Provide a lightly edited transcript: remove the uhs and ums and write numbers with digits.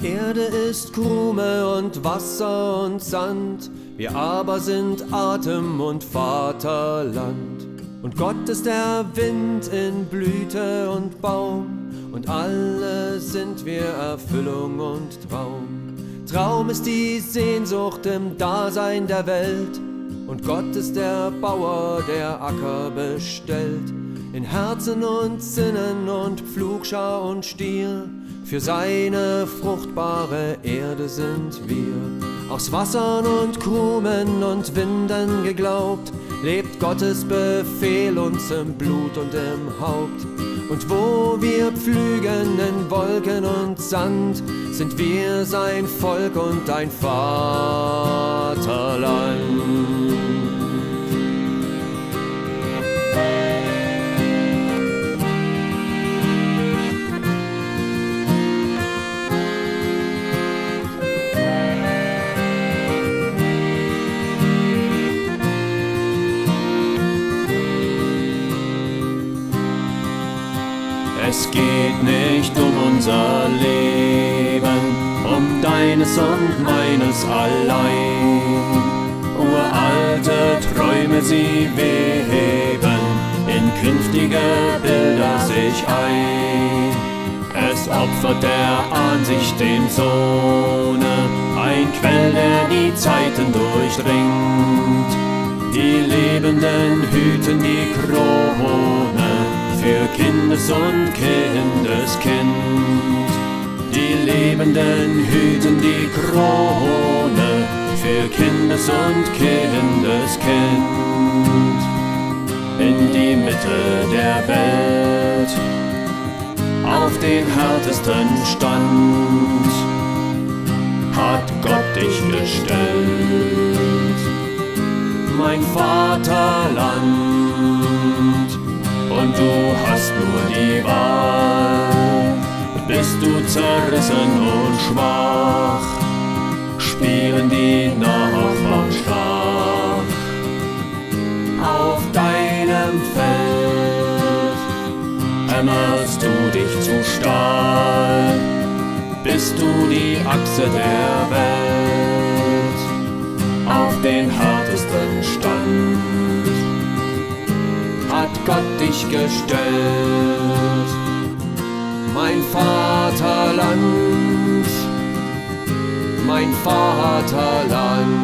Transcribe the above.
Erde ist Krume und Wasser und Sand, wir aber sind Atem und Vaterland. Und Gott ist der Wind in Blüte und Baum, und alle sind wir Erfüllung und Traum. Traum ist die Sehnsucht im Dasein der Welt, und Gott ist der Bauer, der Acker bestellt. In Herzen und Sinnen und Pflugschar und Stier, für seine fruchtbare Erde sind wir. Aus Wassern und Krumen und Winden geglaubt, lebt Gottes Befehl uns im Blut und im Haupt. Und wo wir pflügen in Wolken und Sand, sind wir sein Volk und ein Vaterland. Es geht nicht um unser Leben, um deines und meines allein. Uralte Träume, sie weben in künftige Bilder sich ein. Es opfert der Ansicht dem Sohne, ein Quell, der die Zeiten durchdringt. Die Lebenden hüten die Krone für Kindes- und Kindeskind. Die Lebenden hüten die Krone für Kindes- und Kindeskind. In die Mitte der Welt, auf den härtesten Stand, hat Gott dich gestellt, mein Vaterland. Und du hast nur die Wahl, bist du zerrissen und schwach, spielen die Nachbarn Schach. Auf deinem Feld hämmerst du dich zu Stahl, bist du die Achse der Welt, auf den härtesten Stand hat Gott dich gestellt, mein Vaterland, mein Vaterland.